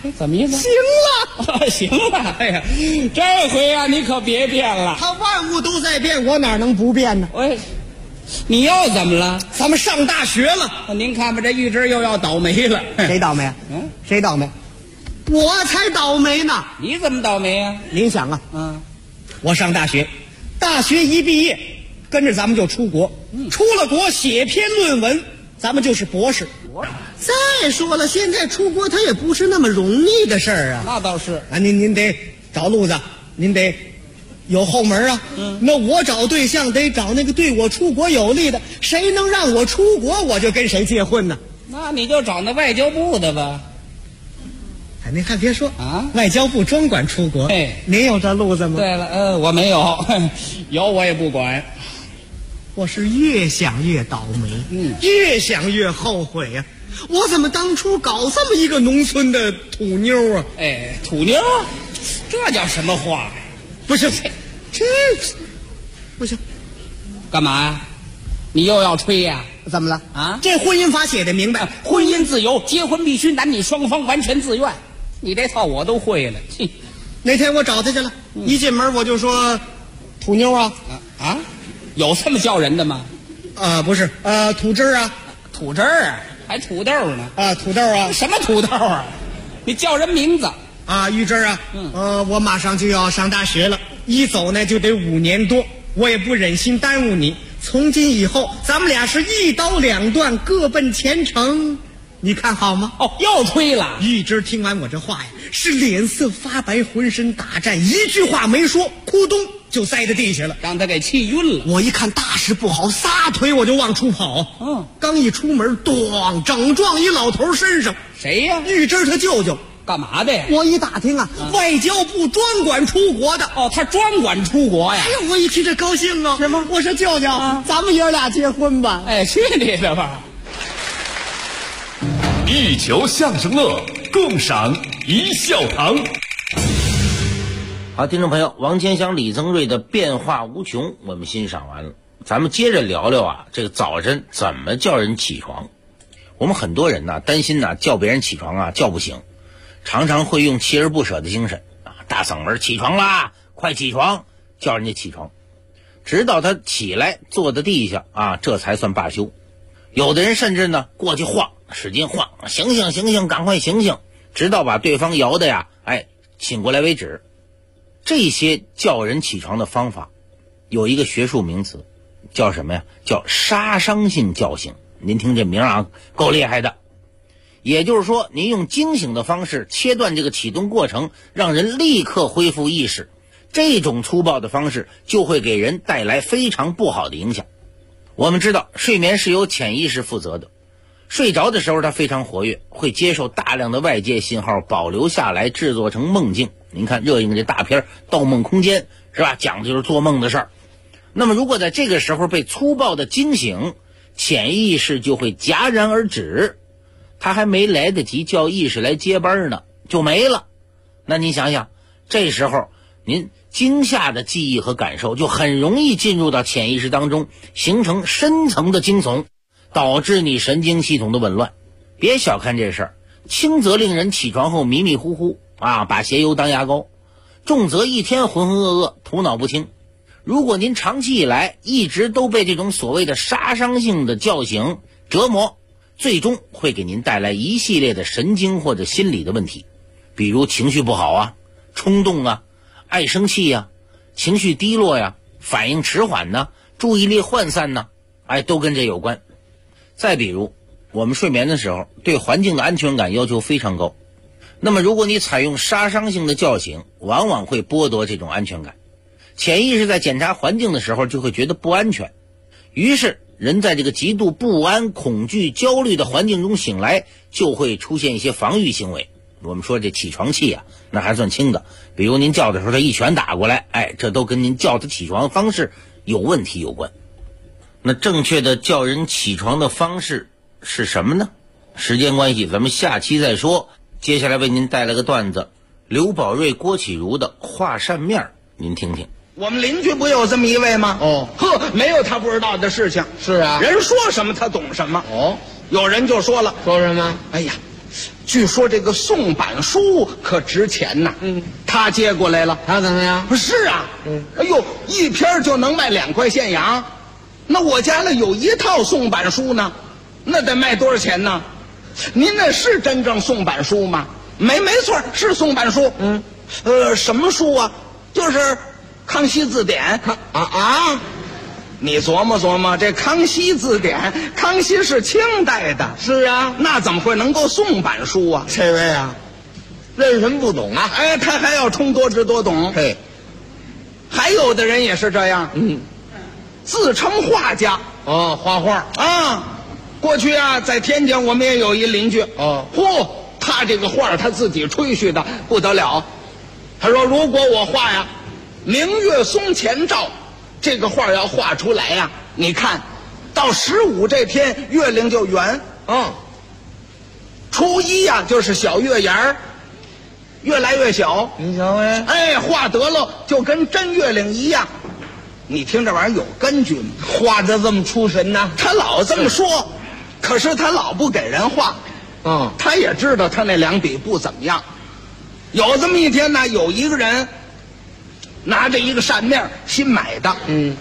怎么意思？
行了，
行了。哎呀，这回啊，你可别变了。
他万物都在变，我哪能不变呢？
你又怎么了？
咱们上大学了。
您看吧，这玉芝又要倒霉了。
谁倒霉？谁倒霉？我才倒霉呢。
你怎么倒霉啊？
您想啊，我上大学，大学一毕业，跟着咱们就出国，出了国写篇论文，咱们就是博士。再说了，现在出国它也不是那么容易的事儿啊。
那倒是
啊，您得找路子，您得有后门啊。那我找对象得找那个对我出国有利的，谁能让我出国，我就跟谁结婚呢？
那你就找那外交部的吧。
哎，您还别说
啊，
外交部专管出国。您有这路子吗？
对了，我没有，有我也不管。
我是越想越倒霉，越想越后悔呀！我怎么当初搞这么一个农村的土妞啊？
土妞，这叫什么话呀？
不是，这不行，
干嘛呀？你又要吹呀？
怎么了
啊？
这婚姻法写的明白，
婚姻自由，结婚必须男女双方完全自愿。你这套我都会了。
那天我找他去了，一进门我就说：“土妞啊！”
有这么叫人的吗？
不是，土汁儿啊，
土汁儿啊，还土豆呢？
土豆啊，
什么土豆啊？你叫人名字
啊，玉芝啊，我马上就要上大学了，一走呢就得5年多，我也不忍心耽误你。从今以后，咱们俩是一刀两断，各奔前程，你看好吗？
又吹了。
玉芝听完我这话呀，是脸色发白，浑身打颤，一句话没说，咕咚就栽在地下了，
让他给气晕了。
我一看大事不好，撒腿我就往出跑。刚一出门，咣，整撞一老头身上。
谁呀？
玉芝他舅舅。
干嘛的呀？
我一打听啊，外交部专管出国的。
他专管出国呀？
我一听这高兴啊！
是吗？
我说舅舅，咱们爷俩结婚吧。
去你的吧！
一球相声乐，共赏一笑堂。
好，听众朋友，王千祥、李增瑞的变化无穷，我们欣赏完了。咱们接着聊聊啊，这个早晨怎么叫人起床？我们很多人呢担心呢叫别人起床啊叫不醒，常常会用锲而不舍的精神啊，大嗓门起床啦，快起床，叫人家起床，直到他起来坐在地下啊，这才算罢休。有的人甚至呢过去晃，使劲晃，醒醒醒醒，赶快醒醒，直到把对方摇的呀，醒过来为止。这些叫人起床的方法有一个学术名词，叫什么呀？叫杀伤性叫醒。您听这名啊，够厉害的。也就是说，您用惊醒的方式切断这个启动过程，让人立刻恢复意识，这种粗暴的方式就会给人带来非常不好的影响。我们知道睡眠是由潜意识负责的，睡着的时候它非常活跃，会接受大量的外界信号，保留下来制作成梦境。您看热映这大片《盗梦空间》是吧，讲的就是做梦的事儿。那么如果在这个时候被粗暴的惊醒，潜意识就会戛然而止，他还没来得及叫意识来接班呢就没了。那您想想，这时候您惊吓的记忆和感受就很容易进入到潜意识当中，形成深层的惊悚，导致你神经系统的紊乱。别小看这事儿，轻则令人起床后迷迷糊糊啊，把鞋油当牙膏，重则一天浑浑噩噩，头脑不清。如果您长期以来一直都被这种所谓的杀伤性的叫醒折磨，最终会给您带来一系列的神经或者心理的问题，比如情绪不好啊，冲动啊，爱生气呀，情绪低落呀，反应迟缓呢，注意力涣散呢，都跟这有关。再比如我们睡眠的时候对环境的安全感要求非常高，那么如果你采用杀伤性的叫醒，往往会剥夺这种安全感。潜意识在检查环境的时候就会觉得不安全，于是人在这个极度不安、恐惧、焦虑的环境中醒来，就会出现一些防御行为。我们说这起床气啊，那还算轻的，比如您叫的时候他一拳打过来，这都跟您叫他起床方式有问题有关。那正确的叫人起床的方式是什么呢？时间关系咱们下期再说。接下来为您带来个段子，刘宝瑞、郭启儒的画扇面，您听听。
我们邻居不有这么一位吗？没有他不知道的事情。是啊，人说什么他懂什么。有人就说了，说什么？哎呀， 据说这个宋版书可值钱呐。他接过来了，
他怎么样？
是啊，哎呦，一篇就能卖2块现洋。那我家里有一套宋版书呢，那得卖多少钱呢？您那是真正宋版书吗？没错，是宋版书。什么书啊？就是《康熙字典》。你琢磨琢磨，这《康熙字典》，康熙是清代的。
是啊，
那怎么会能够宋版书啊？
这位啊，认什么不懂啊？
哎，他还要充多知多懂。
嘿，
还有的人也是这样，自称画家。
画画
啊。过去啊，在天津我们也有一邻居。他这个画他自己吹嘘的不得了。他说，如果我画呀，明月松前照，这个画要画出来呀，你看到15这天月亮就圆。初一呀，就是小月牙儿，越来越小。
你瞧
画得了就跟真月亮一样。你听这玩意儿有根据吗？
画得这么出神呢？
他老这么说，可是他老不给人画。他也知道他那2笔不怎么样。有这么一天呢，有一个人拿着一个扇面，新买的。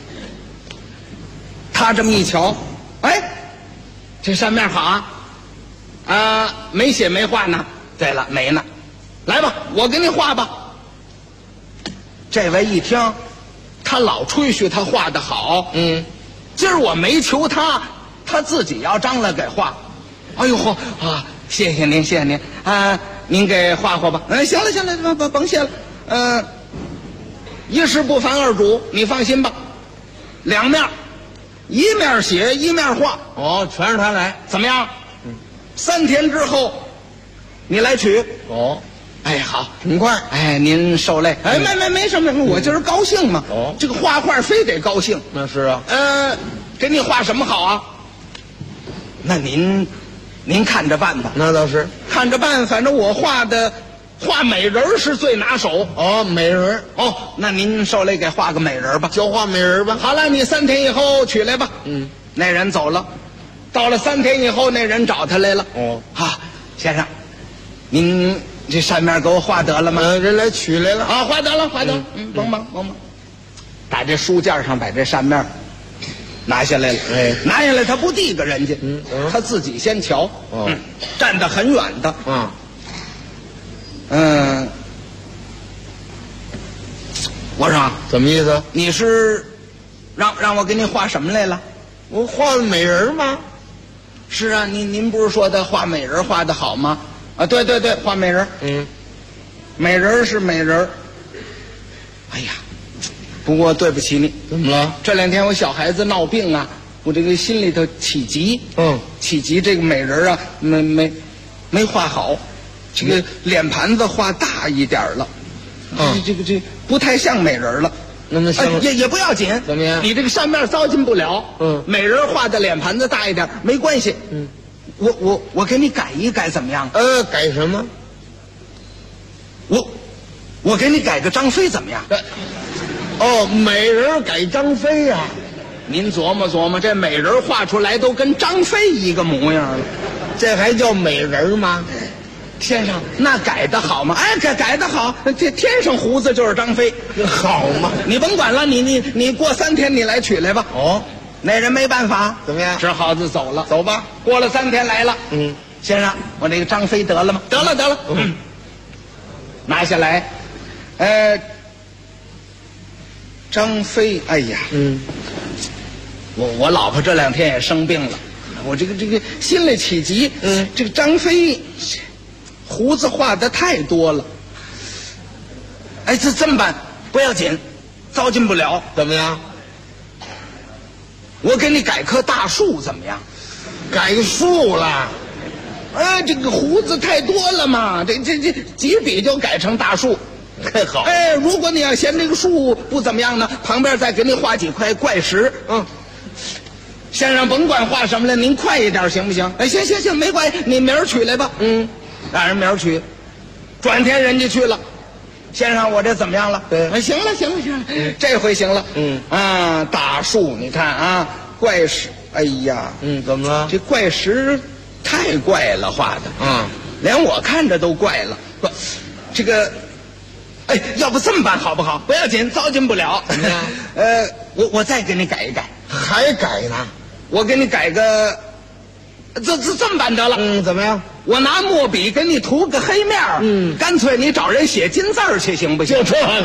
他这么一瞧，这扇面好啊，没写没画呢。对了，没呢。来吧，我给你画吧。这位一听，他老吹嘘他画的好。今儿我没求他，他自己要张罗给画。哎呦嚯啊！谢谢您，谢谢您啊！您给画画吧。行了，甭谢了。一事不烦二主，你放心吧。2面，一面写，一面画。
全是他来，
怎么样？3天之后，你来取。好，
挺快。
您受累。没什么，我今儿高兴嘛。这个画画非得高兴。
那是啊。
给你画什么好啊？那您看着办吧。
那倒是，
看着办。反正我画美人是最拿手。
美人。
那您受累给画个美人吧。
就画美人吧。
好了，你3天以后取来吧。那人走了，到了3天以后，那人找他来了。先生，您这扇面给我画得了吗？
人来取来了。
画得了。甭忙。打这书架上把这扇面拿下来了。拿下来他不递给人家，他自己先瞧。站得很远的。我说
怎么意思？
你是让我给你画什么来了？
我画的美人吗？
是啊，您不是说的画美人画的好吗？对，画美人。美人是美人。哎呀，不过对不起你。
怎么了？
这2天我小孩子闹病啊，我这个心里头起急。起急，这个美人啊，没画好，这个脸盘子画大一点了。这不太像美人了。
那么
也不要紧。
怎么样？
你这个扇面糟践不了。美人画的脸盘子大一点没关系。我给你改一改怎么样？
改什么？
我给你改个张飞怎么样？
美人改张飞呀。
您琢磨琢磨，这美人画出来都跟张飞一个模样了，
这还叫美人吗？
先生，那改得好吗？改得好，这天上胡子就是张飞，
好嘛？
你甭管了，你过3天你来取来吧。那人没办法，
怎么样？
只好就走了。
走吧。
过了3天来了。先生，我这个张飞得了吗？得了。拿下来。张飞，哎呀，我老婆这2天也生病了，我这个心里起急。这个张飞胡子画的太多了。这么办？不要紧，糟践不了。
怎么样？
我给你改棵大树怎么样？
改个树了。
这个胡子太多了嘛，这几笔就改成大树。
好。
如果你要嫌这个树不怎么样呢，旁边再给你画几块怪石。先生甭管画什么了，您快一点行不行？行，没关系，你明儿取来吧。让人明儿取。转天人家去了。先生，我这怎么样了？
对，
行了，这回行了。大树，你看啊，怪石，哎呀，
怎么了？
这怪石太怪了，画的。 连我看着都怪了。不，这个，哎，要不这么办好不好？不要紧，糟践不了。
怎么样？
我再给你改一改。
还改呢？
我给你改个，这么办得了。
怎么样？
我拿墨笔给你涂个黑面干脆你找人写金字儿去，行不行？
就这个。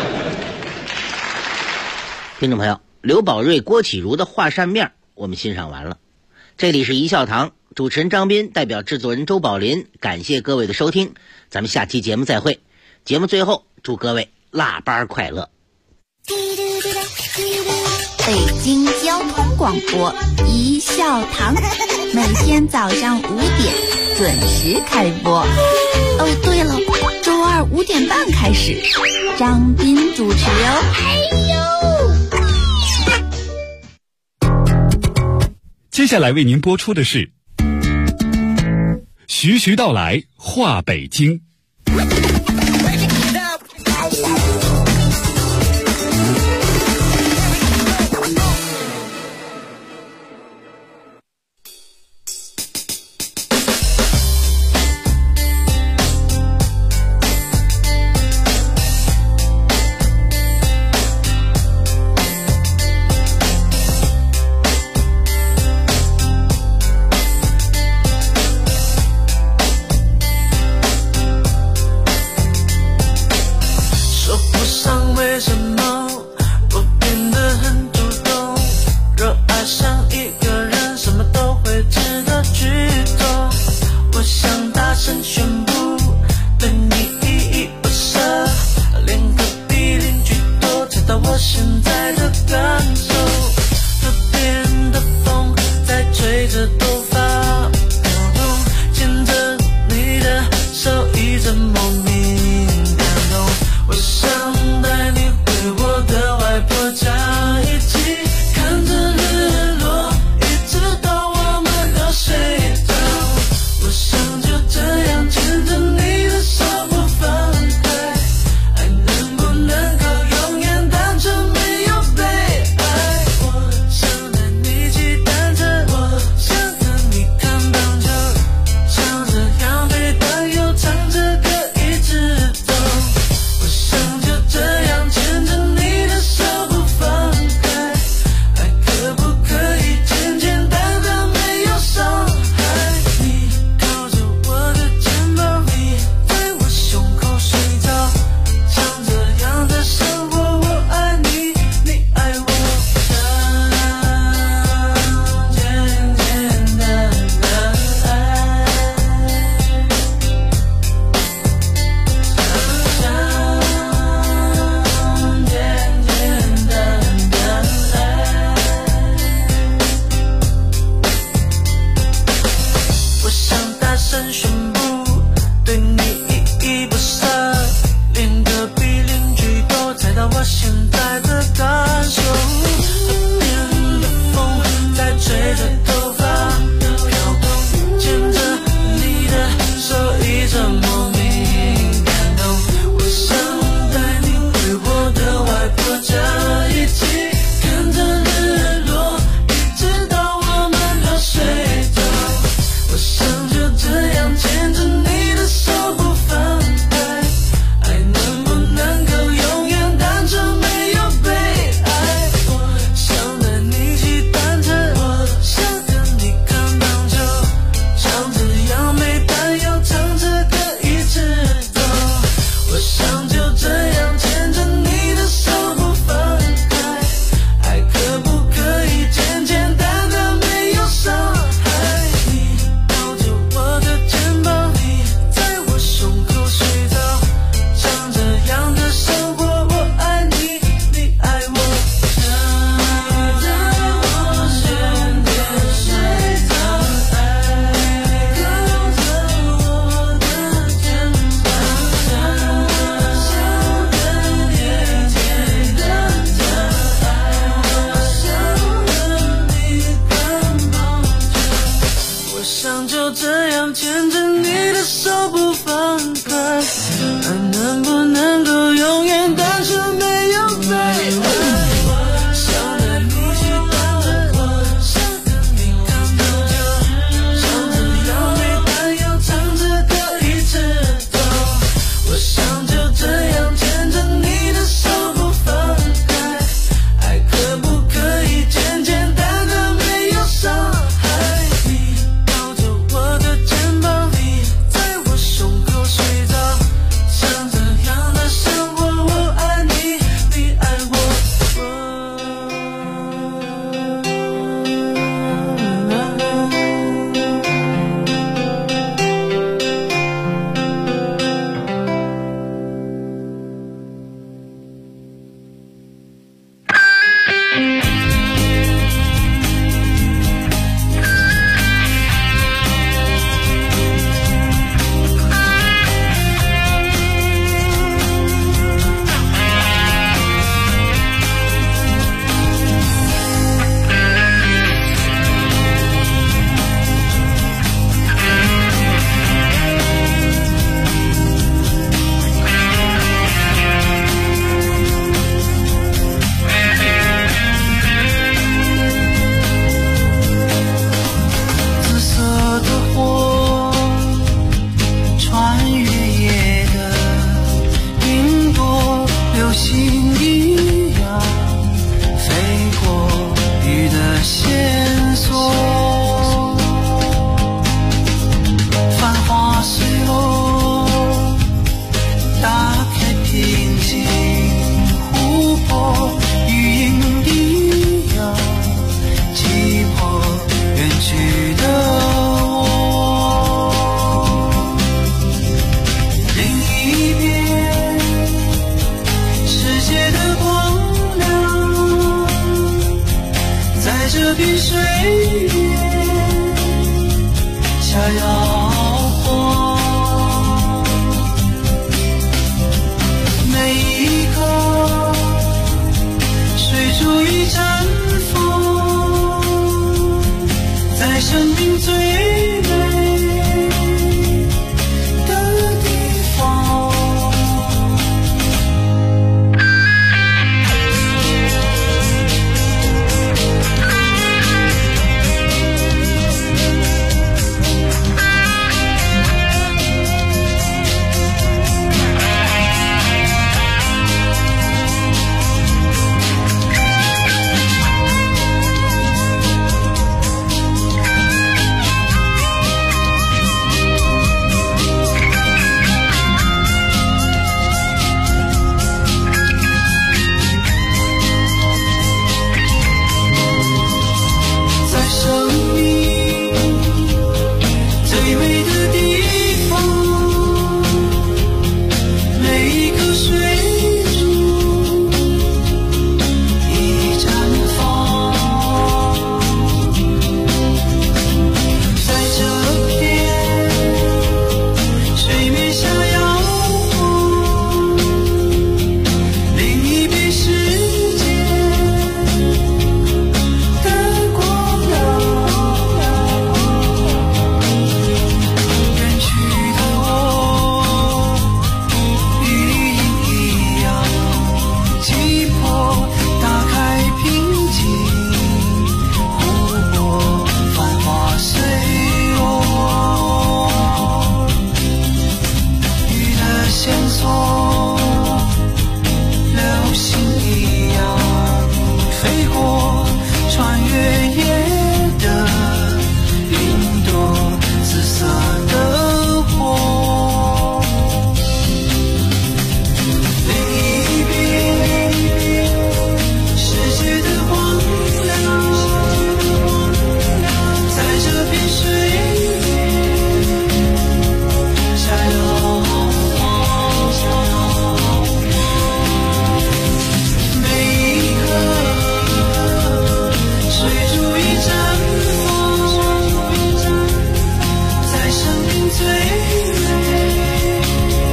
听众朋友，刘宝瑞、郭启儒的画扇面我们欣赏完了。这里是一笑堂，主持人张斌代表制作人周宝林，感谢各位的收听，咱们下期节目再会。节目最后祝各位腊八快乐。
北京交通广播一笑堂，每天早上5点准时开播。哦，对了，周二5点半开始，张斌主持哦。
接下来为您播出的是徐徐道来话北京。
的岁月，恰要